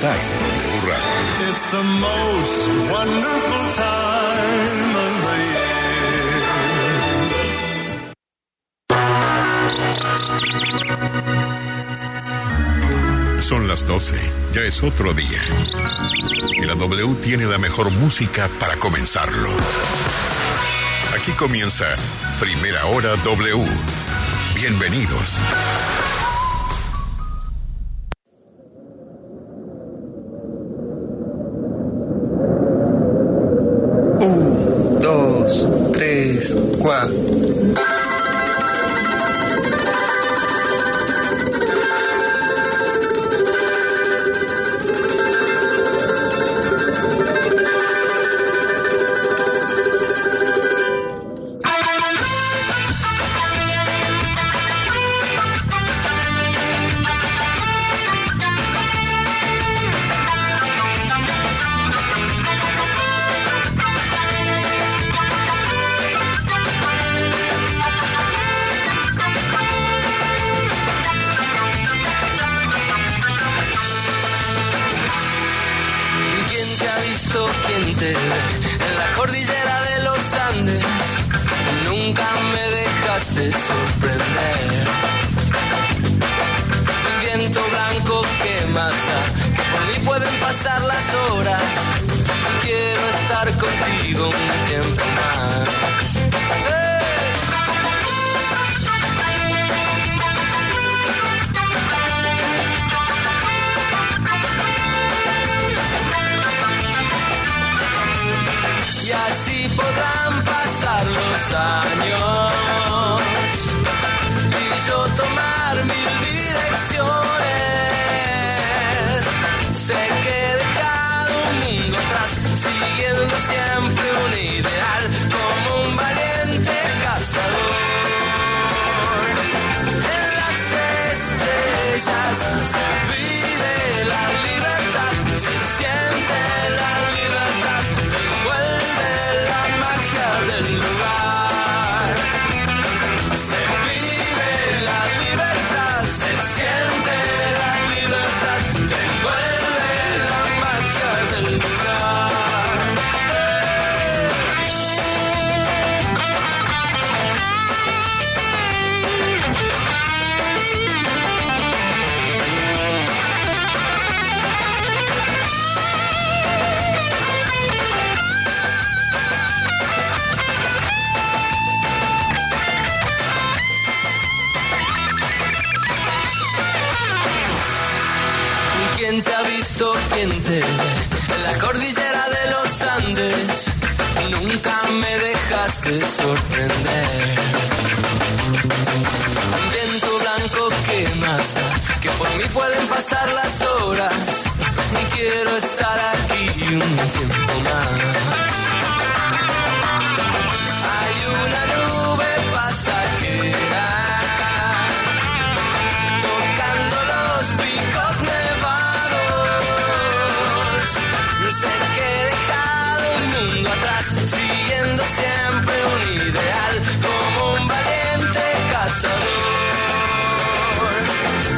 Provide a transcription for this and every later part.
está en W Radio. It's the most wonderful time of the year. Son las 12, ya es otro día. Y la W tiene la mejor música para comenzarlo. Aquí comienza Primera Hora W. Bienvenidos.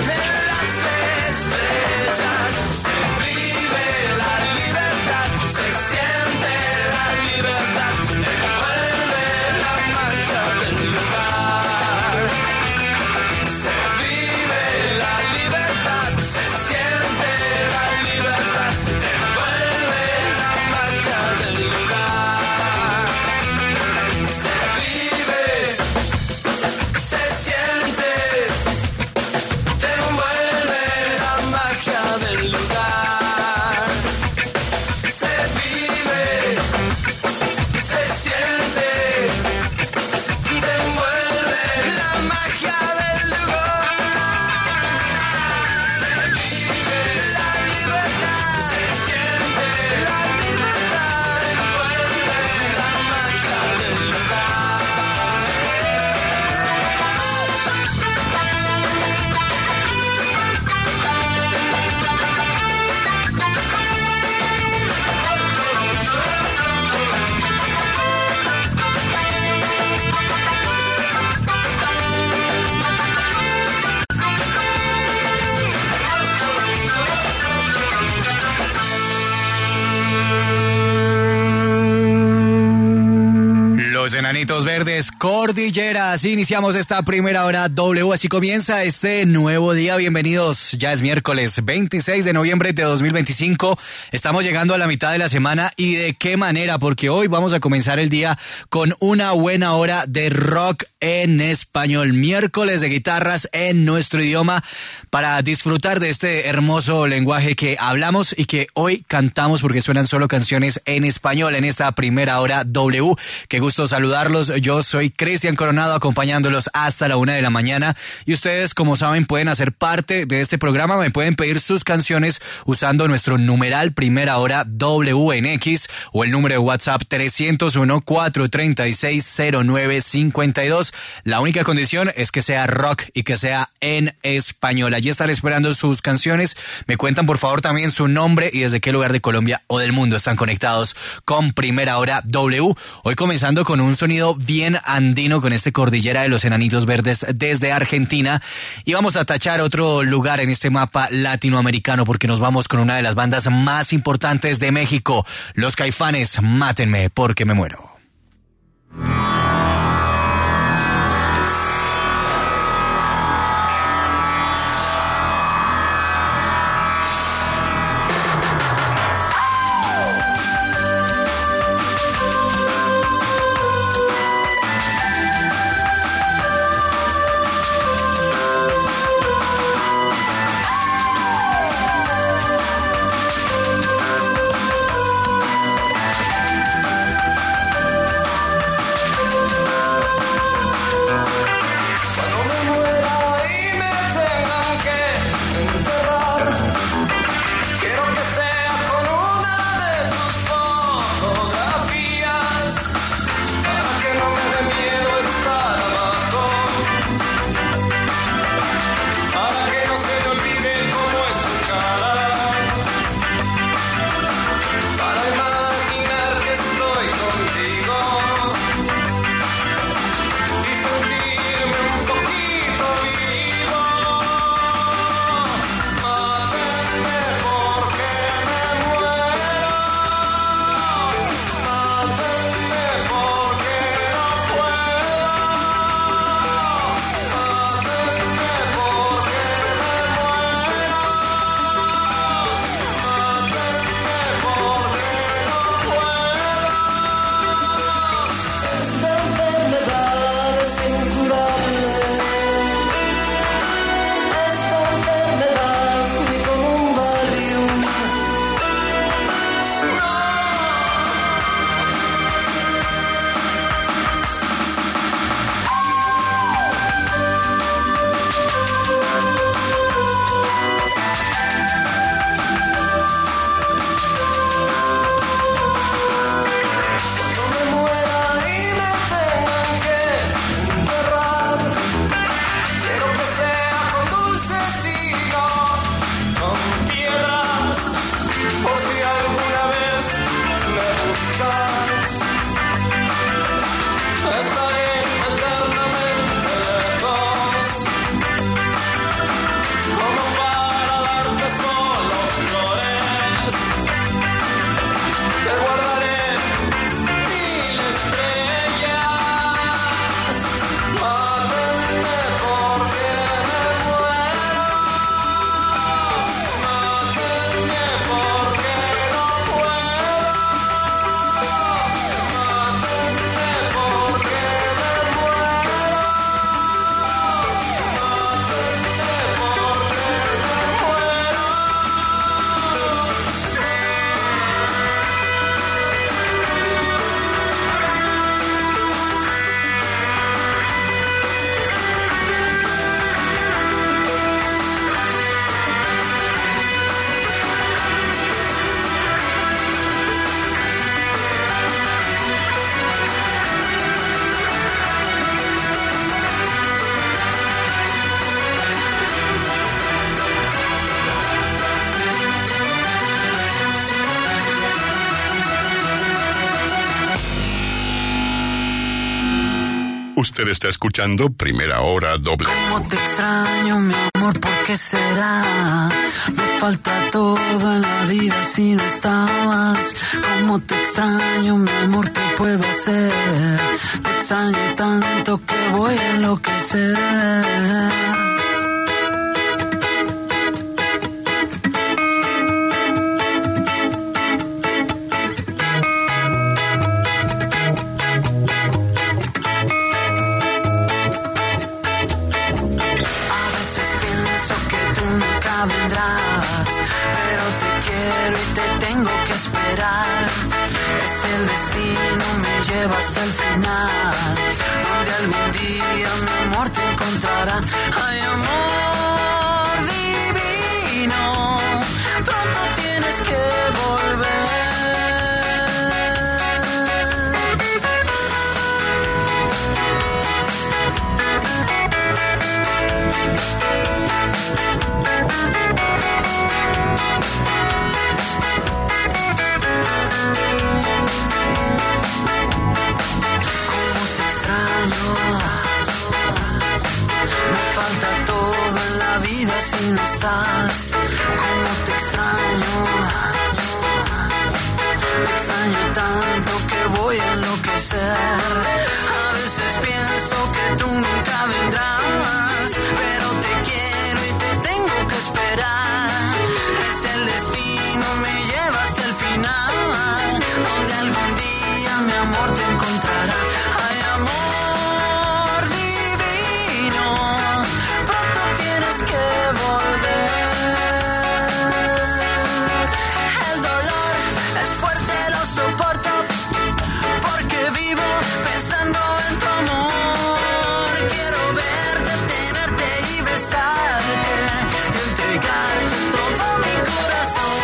Se vive la libertad, se Enanitos Verdes, Cordilleras. Iniciamos esta primera hora W. Así comienza este nuevo día. Bienvenidos. Ya es miércoles 26 de noviembre de 2025. Estamos llegando a la mitad de la semana. ¿Y de qué manera? Porque hoy vamos a comenzar el día con una buena hora de rock en español. Miércoles de guitarras en nuestro idioma para disfrutar de este hermoso lenguaje que hablamos y que hoy cantamos porque suenan solo canciones en español en esta primera hora W. Qué gusto saludarlos. Yo soy Cristian Coronado acompañándolos hasta la 1 de la mañana y ustedes, como saben, pueden hacer parte de este programa. Me pueden pedir sus canciones usando nuestro numeral primera hora WNX o el número de WhatsApp 301-436-0952. La única condición es que sea rock y que sea en español. Allí estaré esperando sus canciones. Me cuentan por favor también su nombre y desde qué lugar de Colombia o del mundo están conectados con Primera Hora W. Hoy comenzando con un sonido bien andino con este Cordillera de los Enanitos Verdes desde Argentina. Y vamos a tachar otro lugar en este mapa latinoamericano porque nos vamos con una de las bandas más importantes de México, Los Caifanes. Mátenme porque me muero. Usted está escuchando Primera Hora W. Cómo te extraño, mi amor. amor, ¿por qué será? Me falta todo en la vida si no estabas. Cómo te extraño, mi amor, ¿qué puedo hacer? Te extraño tanto que voy a enloquecer. Vendrás, pero te quiero y te tengo que esperar. Es el destino, me lleva hasta el final, donde algún día mi amor te encontrará. Ay, amor divino, pronto tienes que volver. Me falta todo en la vida si no estás. Cómo te extraño. Me extraño tanto que voy a enloquecer. A veces pienso que tú nunca vendrás, pero te quiero y te tengo que esperar. Es el destino, me lleva hasta el final, donde algún día mi amor te encontrará. Ay, amor divino, pronto tienes que volver. El dolor es fuerte, lo soporto, porque vivo pensando en tu amor. Quiero verte, tenerte y besarte, y entregarte todo mi corazón.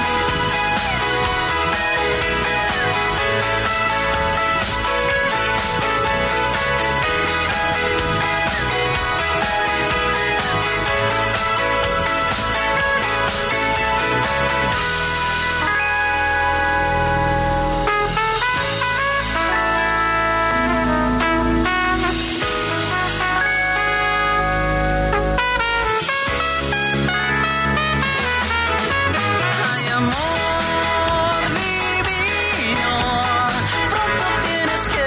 Ay, amor divino, pronto tienes que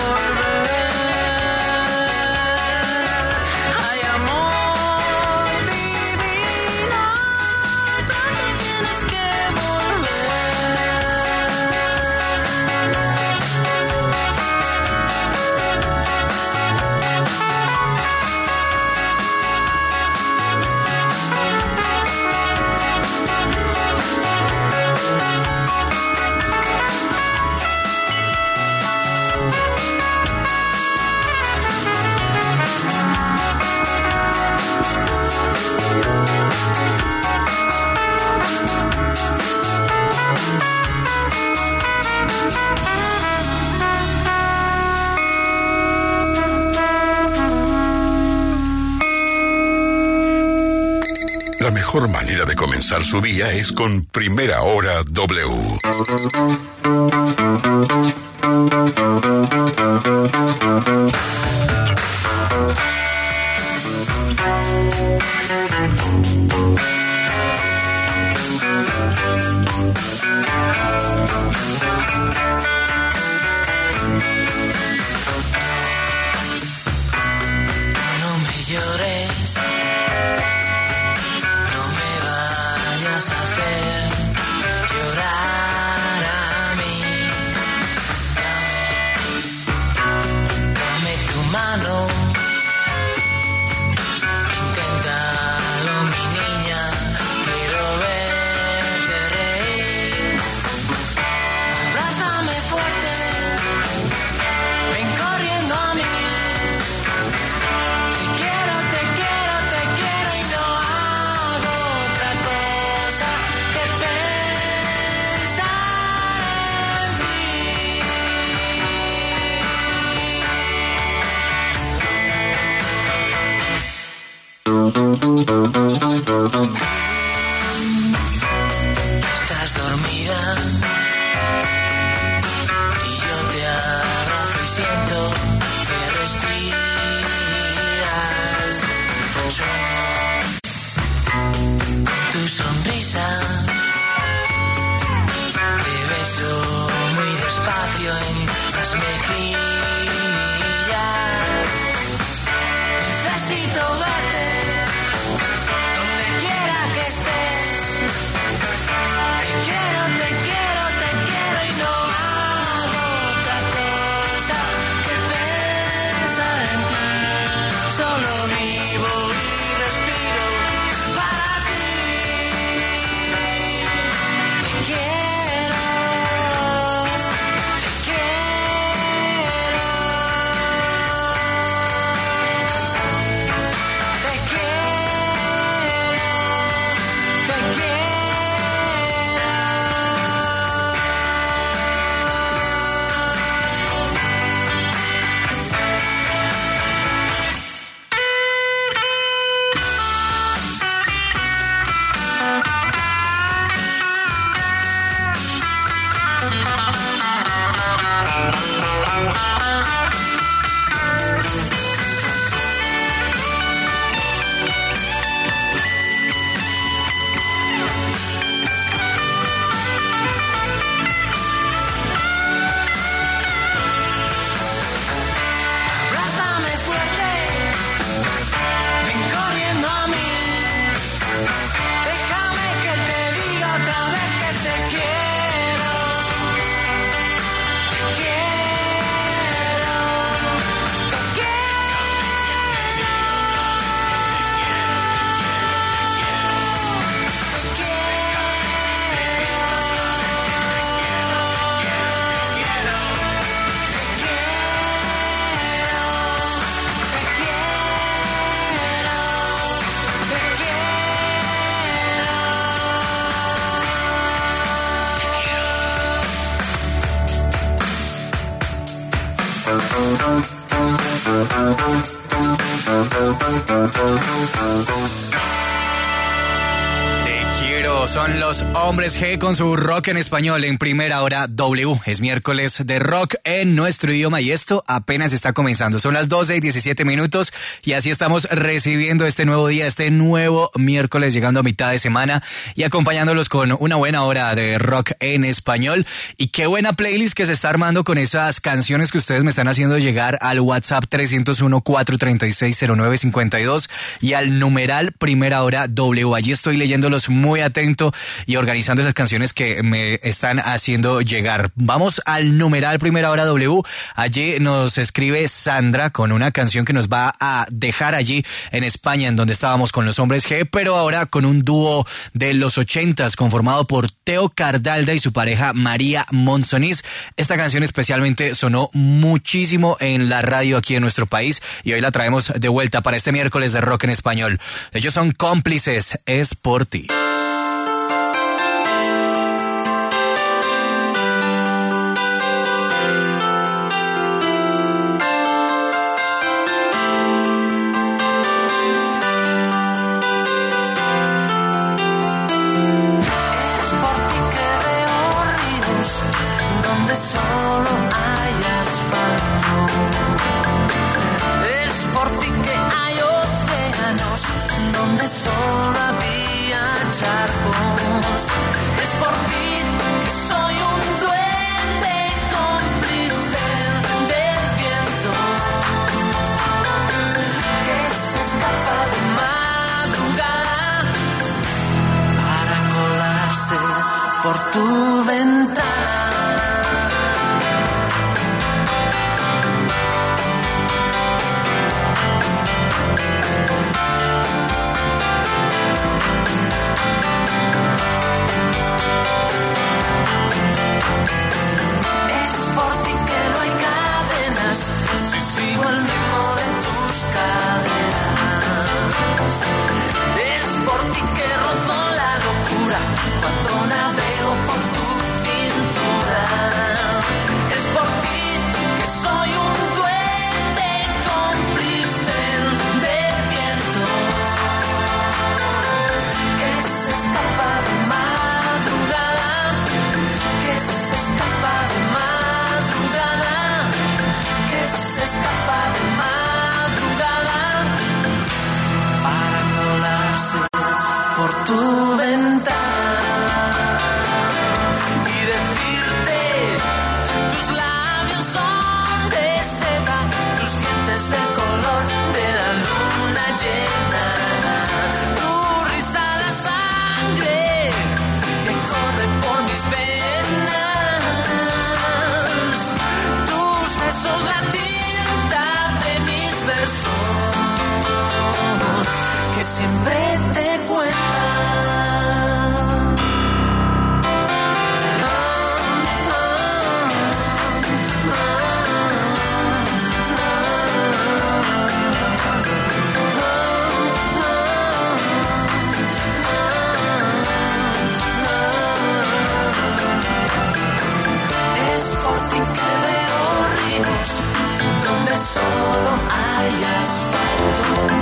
volver. Ay, amor divino, pronto tienes que La mejor manera de comenzar su día es con Primera Hora W. No me llores, no me vayas a hacer llorar a mí. Dame tu mano, inténtalo, mi niña, quiero verte reír. Abrázame fuerte, ven corriendo a mí. Te quiero, te quiero, te quiero y no hago otra cosa que pensar en ti. Estás dormida y yo te abrazo y siento que respiras. Sueño Necesito verte donde quiera que estés. Te quiero y no hago otra cosa que pensar en ti. Solo vivo y respiro para ti. Te quiero, te quiero. Te quiero, te quiero. Abrázame fuerte, ven corriendo a mí. Déjame que te diga otra vez que te quiero. Te quiero, te Te quiero, son los Hombres G con su rock en español en primera hora W. Es miércoles de rock en nuestro idioma y esto apenas está comenzando. Son las 12:17 y así estamos recibiendo este nuevo día, este nuevo miércoles, llegando a mitad de semana y acompañándolos con una buena hora de rock en español. Y qué buena playlist que se está armando con esas canciones que ustedes me están haciendo llegar al WhatsApp 301-436-0952 y al numeral primera hora W. Allí estoy leyéndolos muy atento y organizando esas canciones que me están haciendo llegar. Vamos al numeral primera hora W. Allí nos escribe Sandra con una canción que nos va a dejar allí en España, en donde estábamos con los Hombres G, pero ahora con un dúo de los 80s conformado por Teo Cardalda y su pareja María Monsonís. Esta canción especialmente sonó muchísimo en la radio aquí en nuestro país y hoy la traemos de vuelta para este miércoles de rock en español. Ellos son Cómplices, es por ti. Solo hay asfalto. Es por ti que hay océanos donde solo había charcos. Es por ti que soy un duende cómplice del viento que se escapa de madrugada para colarse por tu ventana. Cuando navego por tu Solo hay asfalto.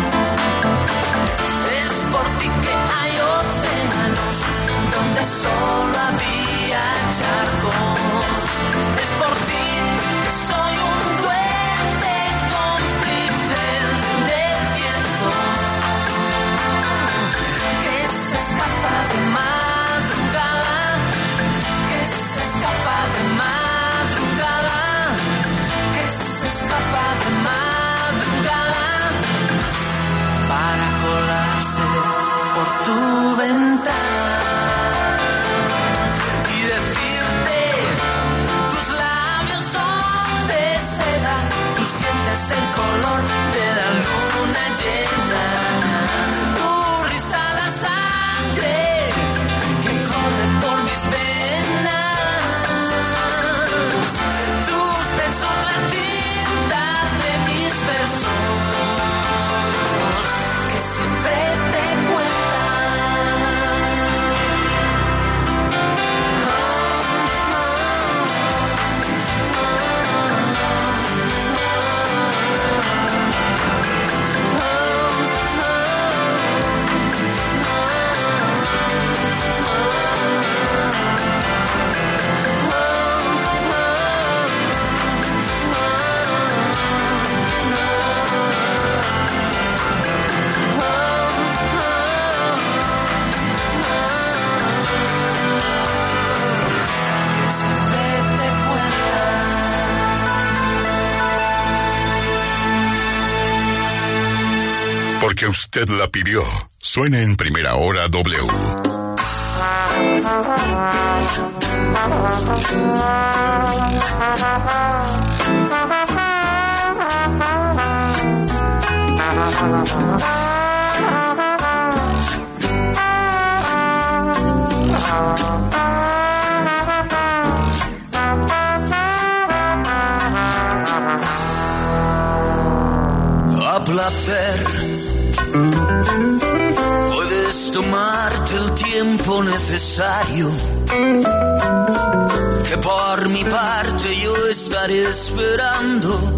Es por ti que hay océanos donde solo había charcos. Es por ti que soy un duende cómplice del viento que se escapa de madrugada, que se escapa de madrugada, que se escapa de madrugada para colarse por tu ventana y decirte: tus labios son de seda, tus dientes el color de la luna llena, tu risa la sangre que corre por mis venas, tus besos la tinta de mis versos que siempre te cuentan. Porque usted la pidió. Suena en Primera Hora W. A placer, puedes tomarte el tiempo necesario, que por mi parte yo estaré esperando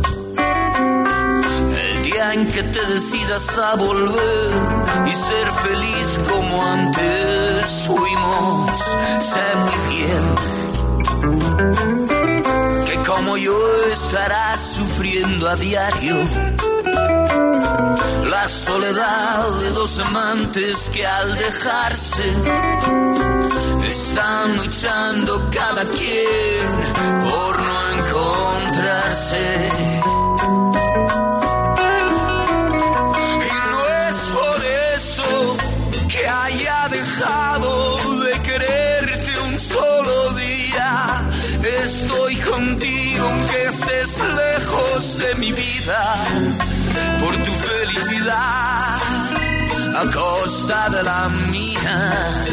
el día en que te decidas a volver y ser feliz como antes fuimos. Sé muy bien que como yo estarás sufriendo a diario la soledad de dos amantes que al dejarse están luchando cada quien por no encontrarse. Y no es por eso que haya dejado de quererte un solo día. Estoy contigo aunque estés lejos de mi vida, por tu felicidad a costa de la mía.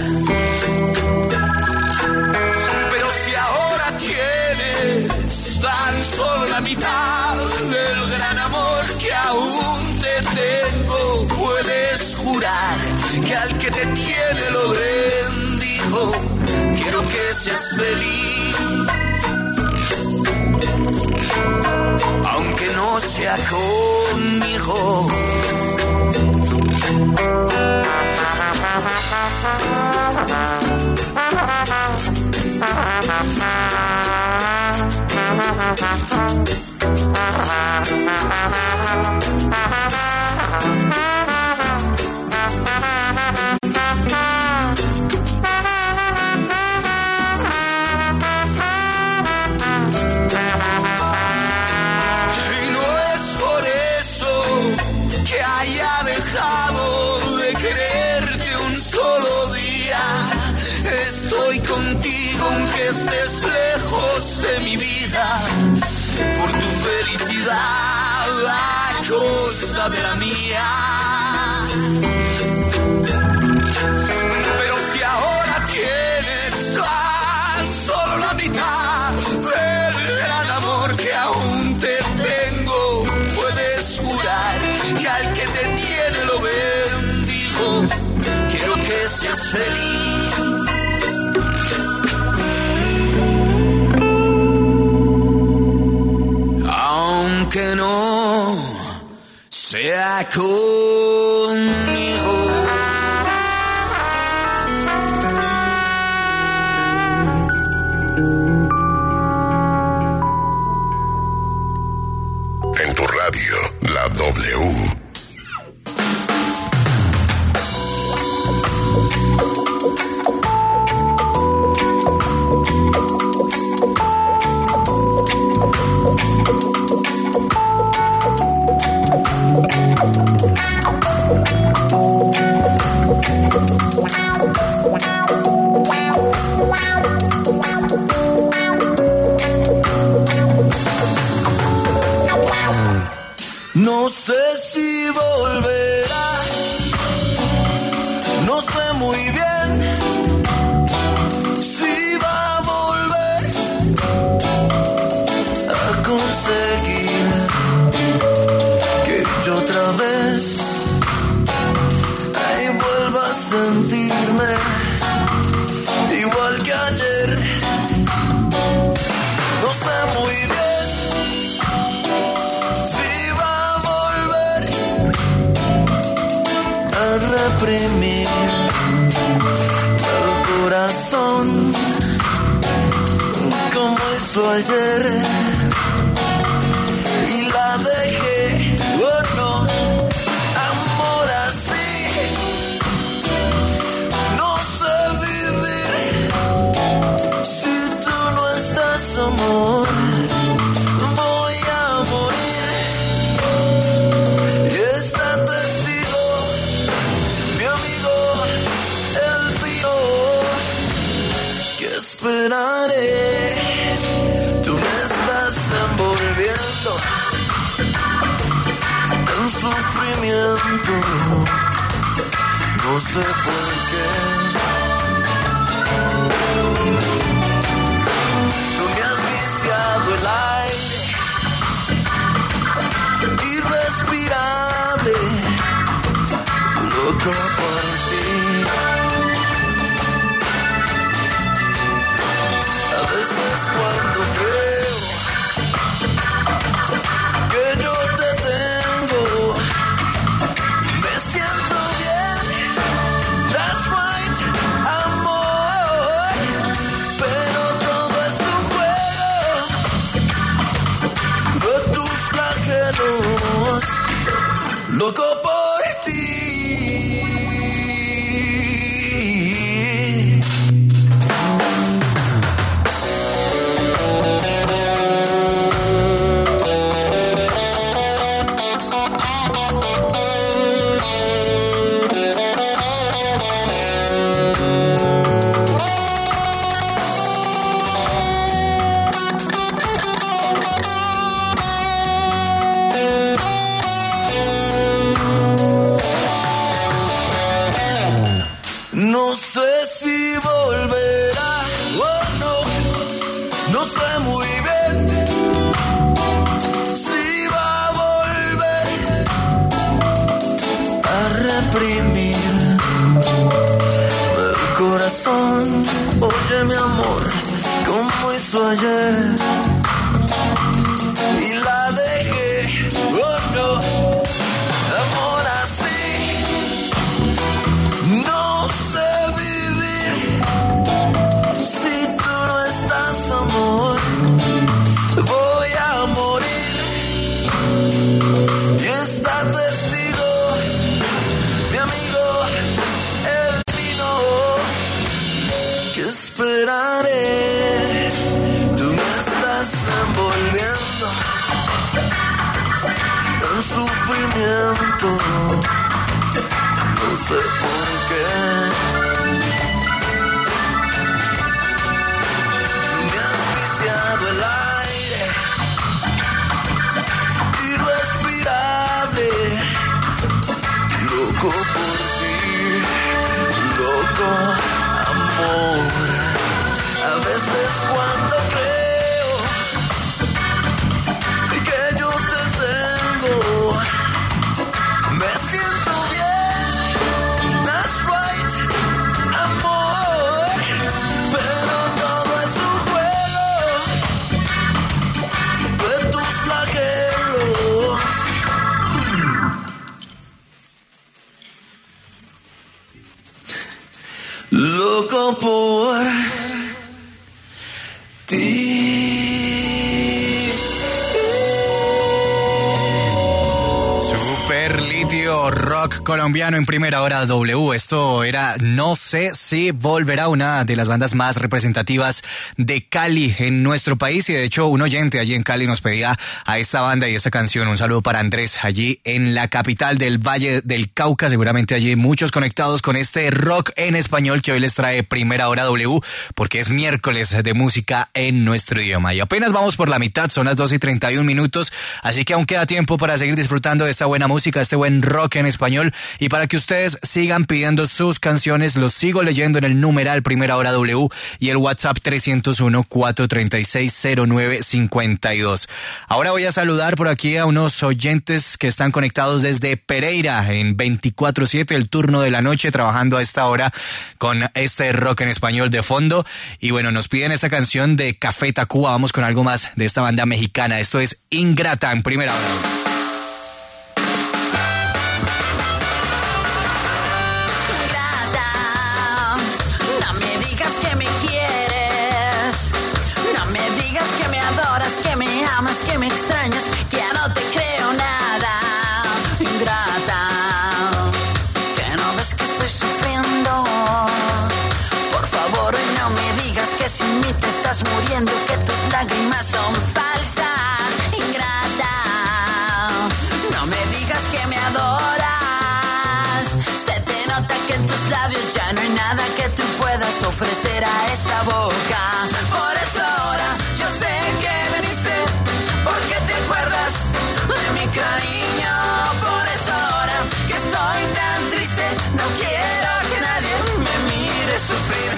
Pero si ahora tienes tan solo la mitad del gran amor que aún te tengo, puedes jurar que al que te tiene lo bendijo. Quiero que seas feliz, aunque no sea conmigo. Contigo aunque estés lejos de mi vida, por tu felicidad a costa de la mía. que seas feliz. Aunque no sea conmigo. En tu radio, la W. No sé si volverá, no sé muy bien si va a volver a conseguir que yo otra vez ahí vuelva a sentirme igual que ayer. No sé muy bien reprimir el corazón como hizo ayer y la dejé. Oh no, amor así no sé vivir si tú no estás, amor. Voy a morir y esta testigo, mi amigo, el tío, que esperaré. Tú me estás envolviendo en sufrimiento, no sé por qué. Tú me has viciado el aire irrespirable, loco por ti. A veces cuando creo que yo te tengo, me siento bien. That's right, amor. Pero todo es un juego de tus flagelos, loco por ti. No sé si volverá, oh no, no sé muy bien si va a volver a reprimir el corazón. Oye mi amor, como hizo ayer y la dejé, oh no, amor así no sé vivir si tú no estás, amor. Voy a morir y está testigo, mi amigo, el vino, que esperaré. Tú me estás envolviendo en sufrimiento, no sé por qué. Me has viciado el aire irrespirable, loco por ti, loco, amor. A veces cuando creo que yo te tengo, me siento bien. That's right, loco por ti. Super Litio, rock colombiano en primera hora W. Esto era No sé si volverá, una de las bandas más representativas de Cali en nuestro país, y de hecho un oyente allí en Cali nos pedía a esta banda y esta canción. Un saludo para Andrés allí en la capital del Valle del Cauca. Seguramente allí muchos conectados con este rock en español que hoy les trae primera hora W, porque es miércoles de música en nuestro idioma. Y apenas vamos por la mitad, son las 2:31, así que aún queda tiempo para seguir disfrutando de esta buena música, este buen rock en español, y para que ustedes sigan pidiendo sus canciones. Los sigo leyendo en el numeral primera hora W y el WhatsApp 301-436-0952. Ahora voy a saludar por aquí a unos oyentes que están conectados desde Pereira en 24/7, el turno de la noche, trabajando a esta hora con este rock en español de fondo. Y bueno, nos piden esta canción de Café Tacuba. Vamos con algo más de esta banda mexicana. Esto es Ingrata en primera hora. Que me extrañas, que ya no te creo nada. Ingrata, que no ves que estoy sufriendo. Por favor, hoy no me digas que sin mí te estás muriendo, que tus lágrimas son falsas. Ingrata, no me digas que me adoras. Se te nota que en tus labios ya no hay nada que tú puedas ofrecer a esta boca. Por eso ahora yo sé que veniste, porque te acuerdas de mi cariño. Por eso ahora que estoy tan triste, no quiero que nadie me mire sufrir.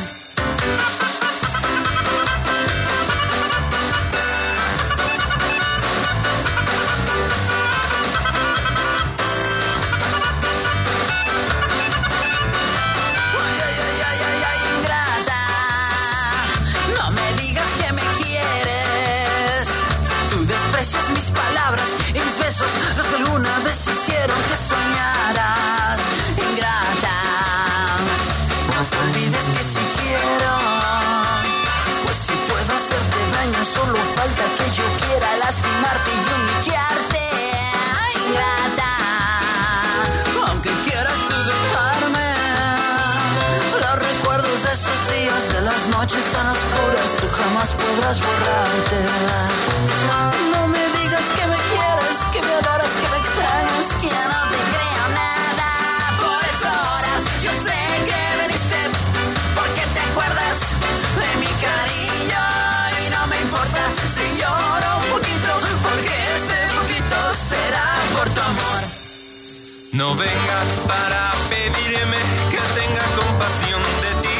Ingrata, no me digas que me quieres. Tú desprecias mis palabras y mis besos, los que alguna vez hicieron que soñaras. Ingrata, no te olvides que si quiero, pues si puedo hacerte daño, solo falta que yo quiera lastimarte y humillarte. Ingrata, aunque quieras tú dejarme, los recuerdos de esos días, de las noches tan oscuras, tú jamás podrás borrarte. No me digas que me quieres, que me adoras, que me extrañas, que ya no te creo nada. Por eso ahora yo sé que veniste, porque te acuerdas de mi cariño. Y no me importa si lloro un poquito, porque ese poquito será por tu amor. No vengas para pedirme que tenga compasión de ti.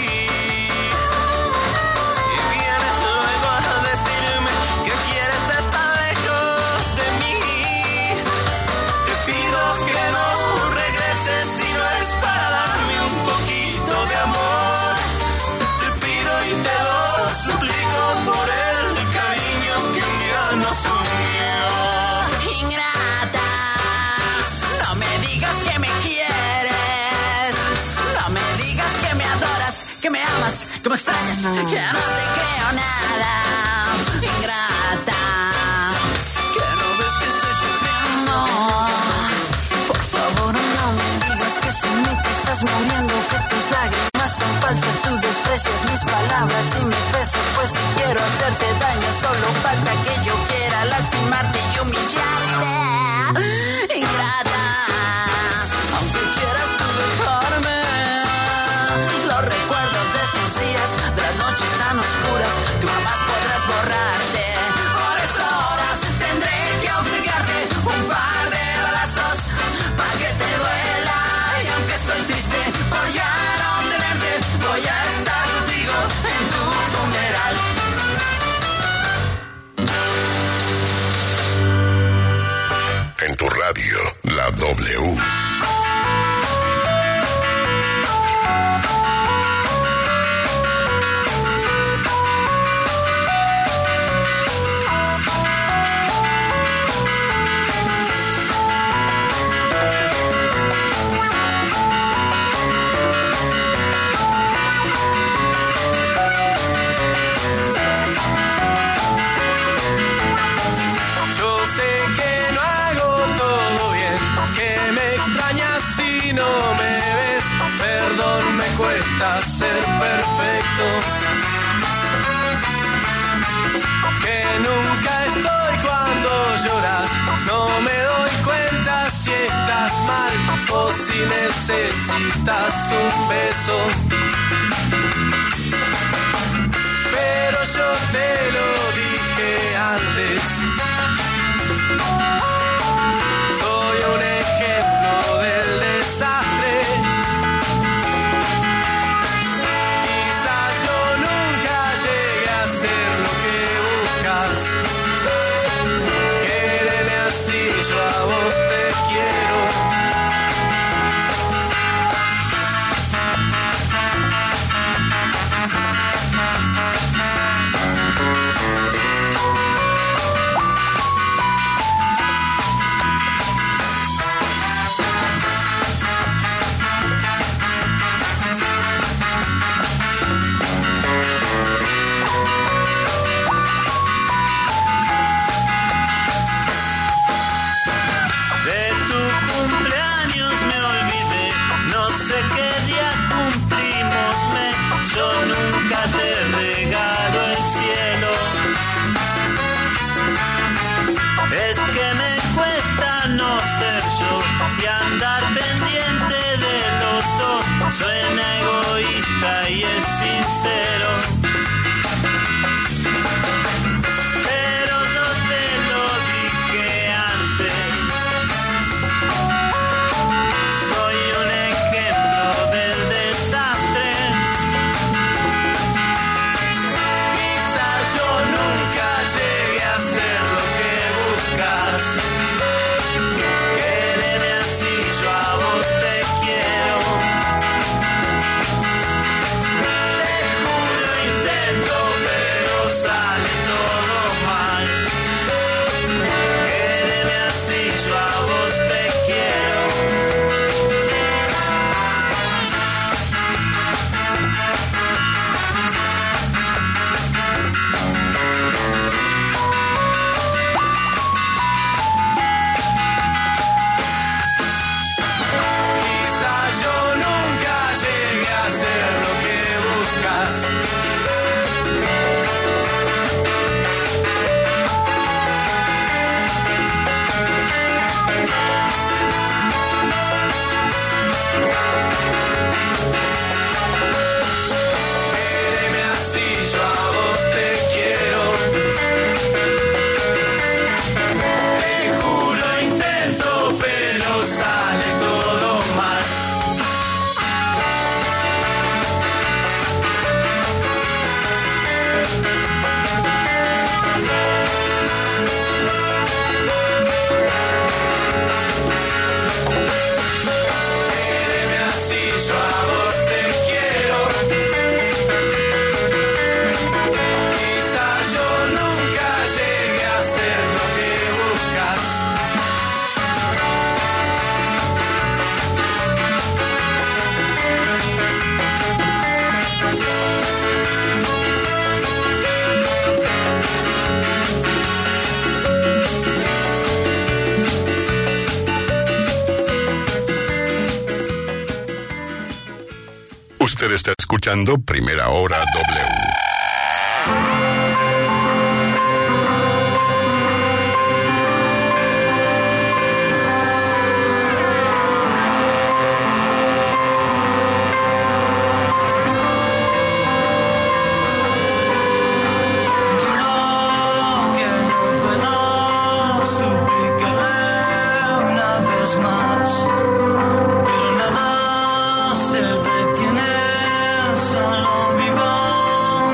Y vienes luego a decirme que quieres estar lejos de mí. Te pido que no regreses si no es para darme un poquito de amor. Te pido y te lo suplico por el cariño que un día nos unió. Ingrata, no me digas que me quieres, no me digas que me adoras, que me amas, que me extrañas, que ya no te creo nada. Ingrata, que no ves que estoy sufriendo. Por favor, no me digas que sin mí te estás muriendo, que tus lágrimas son falsas, tú desprecias mis palabras y mis besos, pues si quiero hacerte daño, solo falta que yo quiera lastimarte y humillarte. Ingrata, aunque quieras tú dejarme, los recuerdos de esos días, de las noches tan oscuras, tú jamás podrás borrarte. Por eso ahora tendré que obligarte un par de balazos para que te duela. Y aunque estoy triste por ya no tenerte, voy a estar contigo en tu funeral. En tu radio, la W. corazón me cuesta ser perfecto, que nunca estoy cuando lloras, no me doy cuenta si estás mal o si necesitas un beso, pero yo te lo dije antes, soy un ejemplo del desastre. Quizás yo nunca llegue a ser lo que buscas, quédeme así, yo a vos te quiero. Suena egoísta y es sincero, pero yo te lo dije antes, soy un ejemplo del desastre. Quizás yo nunca llegue a ser lo que buscas, quédeme así, yo a vos te quiero. Usted está escuchando Primera Hora W. Pero nada se detiene, solo vivo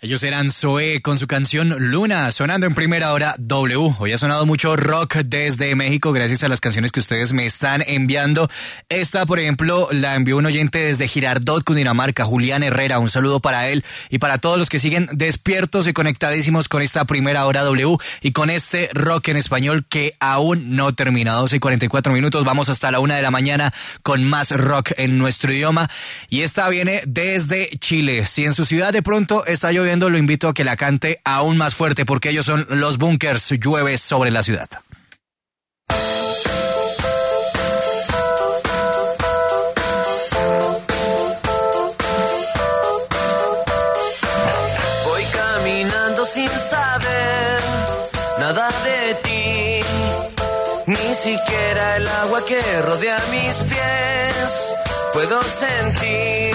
Ellos eran Zoé con su canción Luna, sonando en primera hora W. Hoy ha sonado mucho rock desde México gracias a las canciones que ustedes me están enviando. Esta, por ejemplo, la envió un oyente desde Girardot, Cundinamarca, Julián Herrera. Un saludo para él y para todos los que siguen despiertos y conectadísimos con esta primera hora W y con este rock en español que aún no termina. 12:44. Vamos hasta la 1 de la mañana con más rock en nuestro idioma. Y esta viene desde Chile. Si en su ciudad de pronto está lloviendo, lo invito a que la cante aún más fuerte porque ellos son Los Bunkers, Llueve sobre la ciudad. Voy caminando sin saber nada de ti, ni siquiera el agua que rodea mis pies puedo sentir.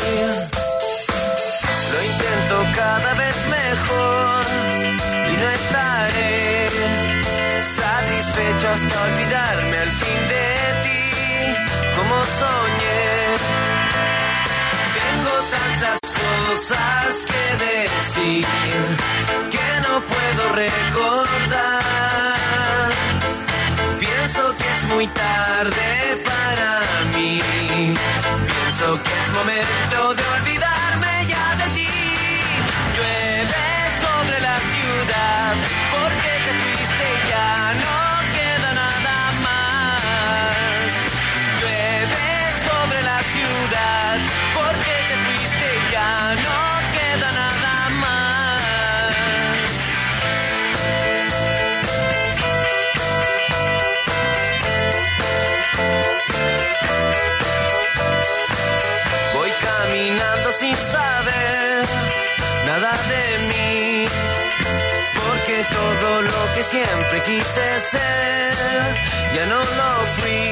Lo intento cada vez mejor y no estaré satisfecho hasta olvidarme al fin de ti, como soñé. Tengo tantas cosas que decir que no puedo recordar. Pienso que es muy tarde para mí, pienso que es momento de olvidarme ya de ti. Llueve sobre la ciudad, porque te fuiste y ya no queda nada más. Llueve sobre la ciudad, porque te fuiste y ya no queda nada más. Voy caminando sin saber nada de mí, porque todo lo que siempre quise ser ya no lo fui.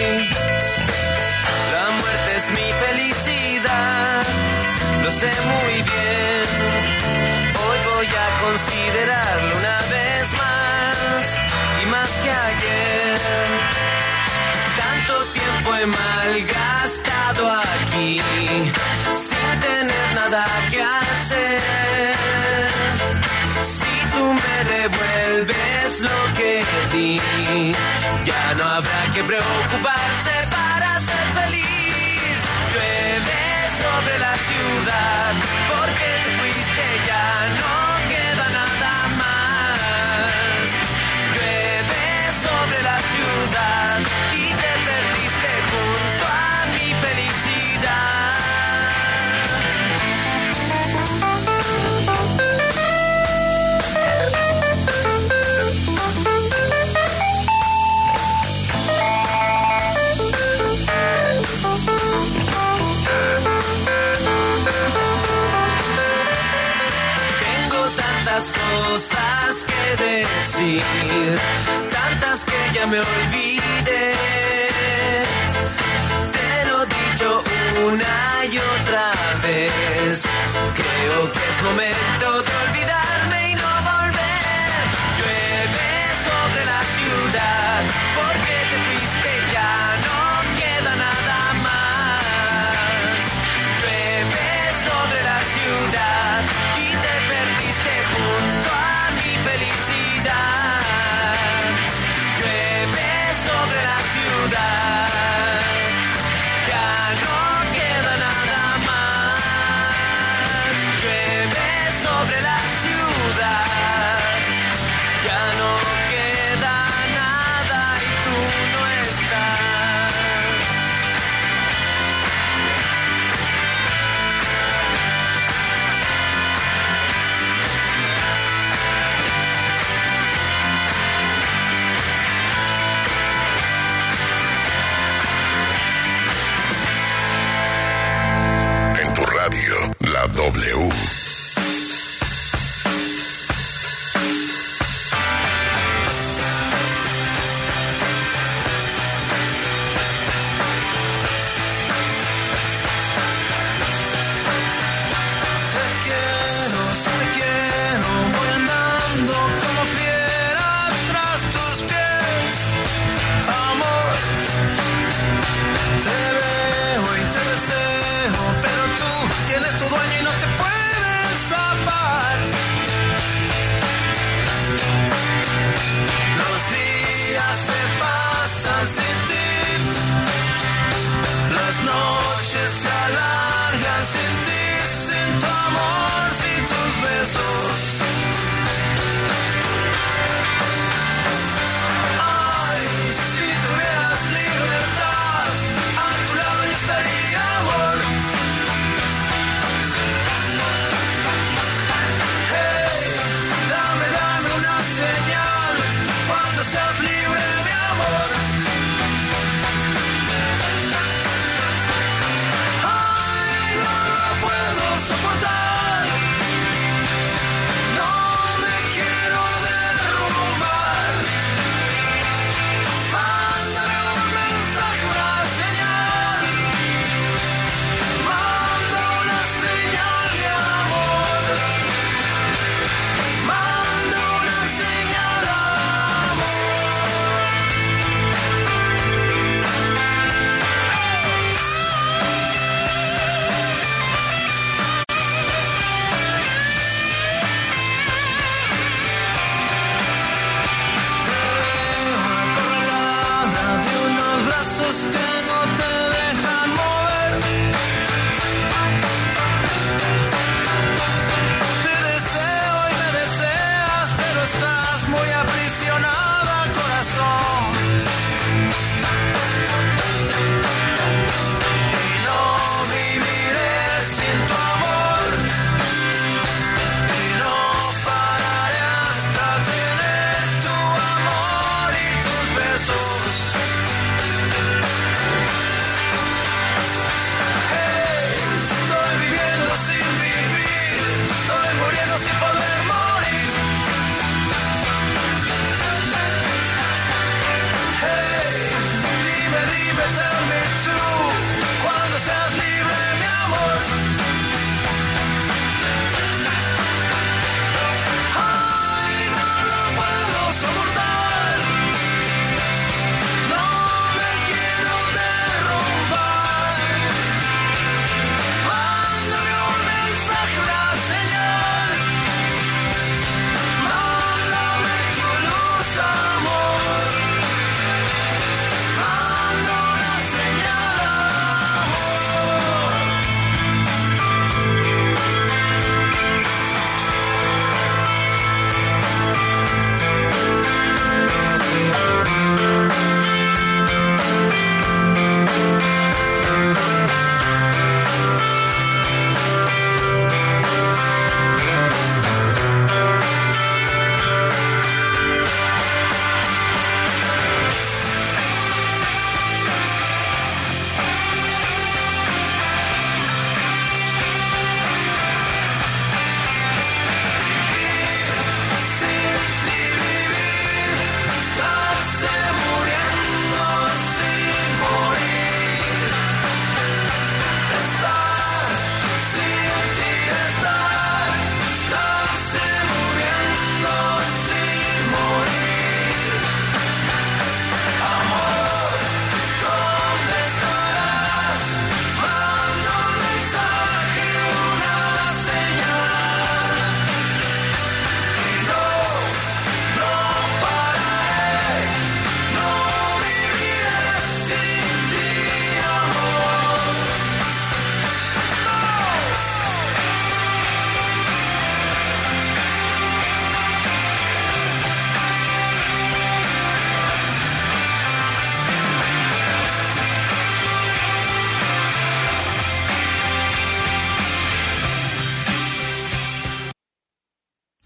La muerte es mi felicidad, lo sé muy bien. Hoy voy a considerarlo una vez más y más que ayer. Tanto tiempo he malgastado aquí sin tener nada que hacer. Si tú me devuelves lo que di, ya no habrá que preocuparse para ser feliz. Llueve sobre la ciudad, porque te fuiste ya no queda nada más. Llueve sobre la ciudad y te perdiste junto a mi felicidad. Tengo tantas cosas que decir, tantas que ya me olvidé. Te lo he dicho una y otra vez, creo que es momento de olvidarme y no volver. Llueve sobre la ciudad, porque te fuiste y ya no queda nada más. Llueve sobre la ciudad y te perdiste junto a mi felicidad. Llueve sobre la ciudad, ya no queda nada más. Llueve sobre la ciudad, ya no queda nada y tú no estás. En tu radio, la W. Te quiero, voy andando como fiera tras tus pies, amor. Te veo y te deseo, pero tú tienes tu dueño y no te puedes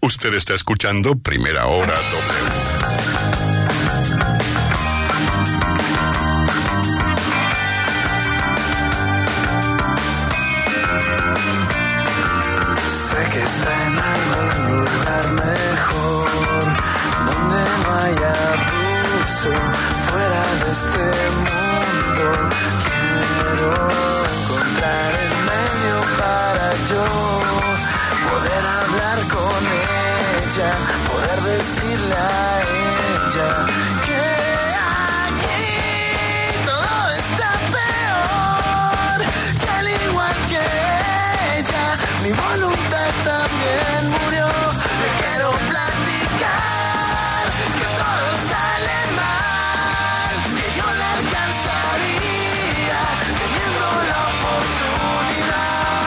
Usted está escuchando Primera Hora W. Sé que está en algún lugar mejor, donde no haya abuso, fuera de este mundo. Quiero encontrar el medio para yo poder hablar con ella, poder decirle a ella que aquí todo está peor, que al igual que ella, mi voluntad también murió. Le quiero platicar que todo sale mal, que yo la alcanzaría teniendo la oportunidad.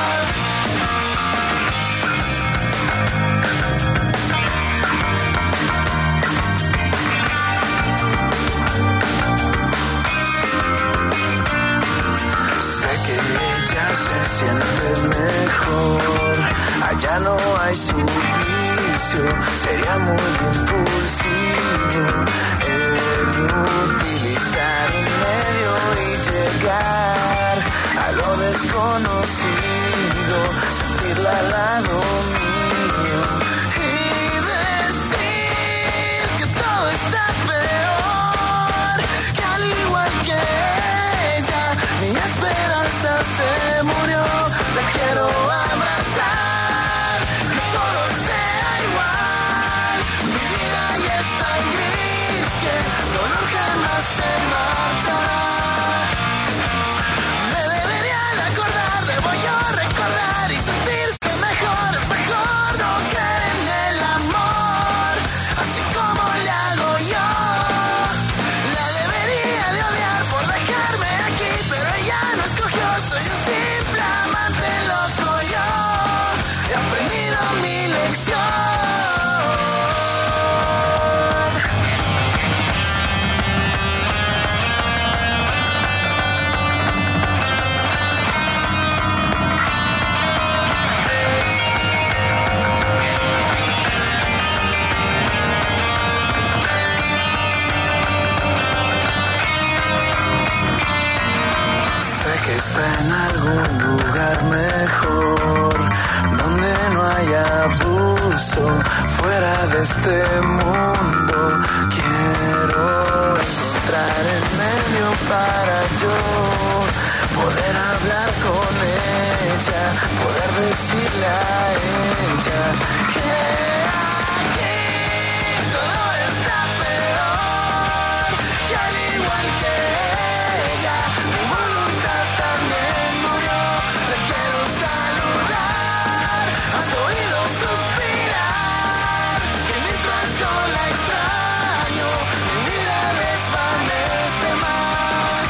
Sé que ella se siente mejor, allá no hay suplicio, sería muy impulsivo el utilizar un medio y llegar a lo desconocido, sentirla al lado mío y decir que todo está peor, que al igual que ella, mi esperanza se murió. La quiero abrazar, que todo sea igual. Mi vida ya es tan gris que el dolor jamás se marchará. Me deberían acordar, debo yo recordar y sentirse mejor. Es mejor no creer en el amor, así como le hago yo. La debería de odiar por dejarme aquí, pero ella no escogió. Soy un simple amante loco yo. He aprendido mi lección. Sé que está en algún lugar mejor, donde no haya abuso, fuera de este mundo. Quiero encontrar el medio para yo poder hablar con ella, poder decirle a ella que aquí todo está peor, que al igual que ella, mi voluntad también murió. Le quiero saludar, has oído suspirar, que mientras yo la extraño, mi vida desvanece más.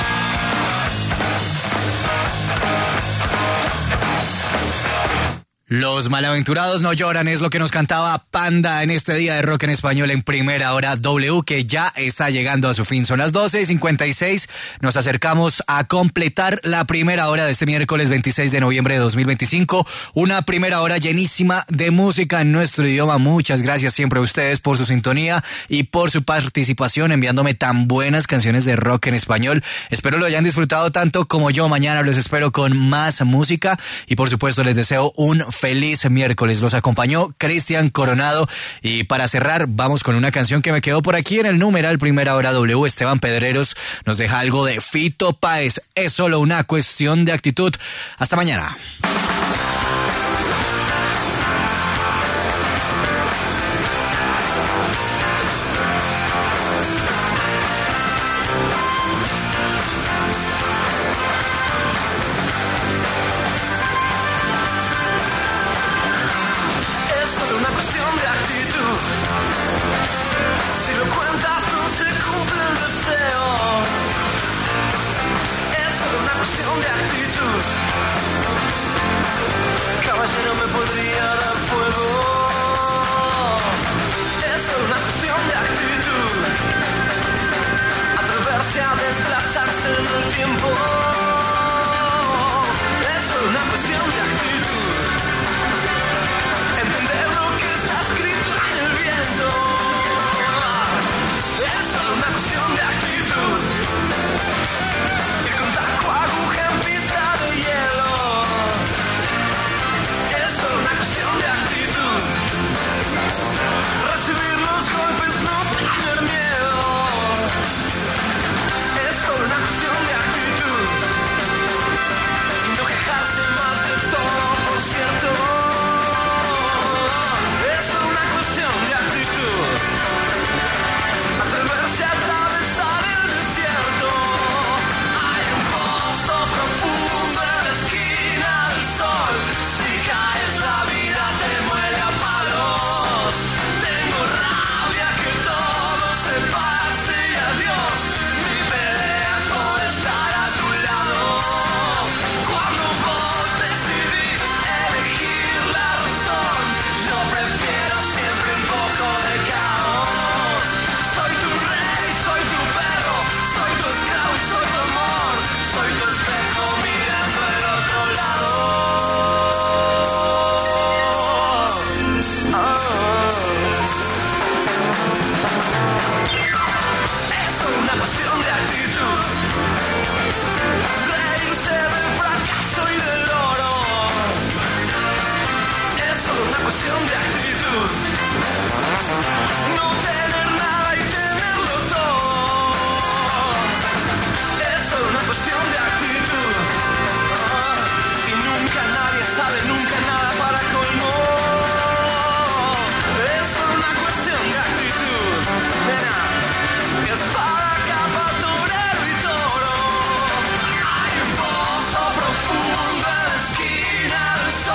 Los malaventurados no lloran, es lo que nos cantaba Panda en este día de rock en español en Primera Hora W, que ya está llegando a su fin. Son las 12:56, nos acercamos a completar la primera hora de este miércoles 26 de noviembre de 2025. Una primera hora llenísima de música en nuestro idioma. Muchas gracias siempre a ustedes por su sintonía y por su participación, enviándome tan buenas canciones de rock en español. Espero lo hayan disfrutado tanto como yo. Mañana los espero con más música y por supuesto les deseo un feliz miércoles. Los acompañó Cristian Coronado y para cerrar vamos con una canción que me quedó por aquí en el numeral Primera Hora W. Esteban Pedreros nos deja algo de Fito Páez. Es solo una cuestión de actitud. Hasta mañana. Si lo cuentas no se cumple el deseo. Es solo una cuestión de actitud.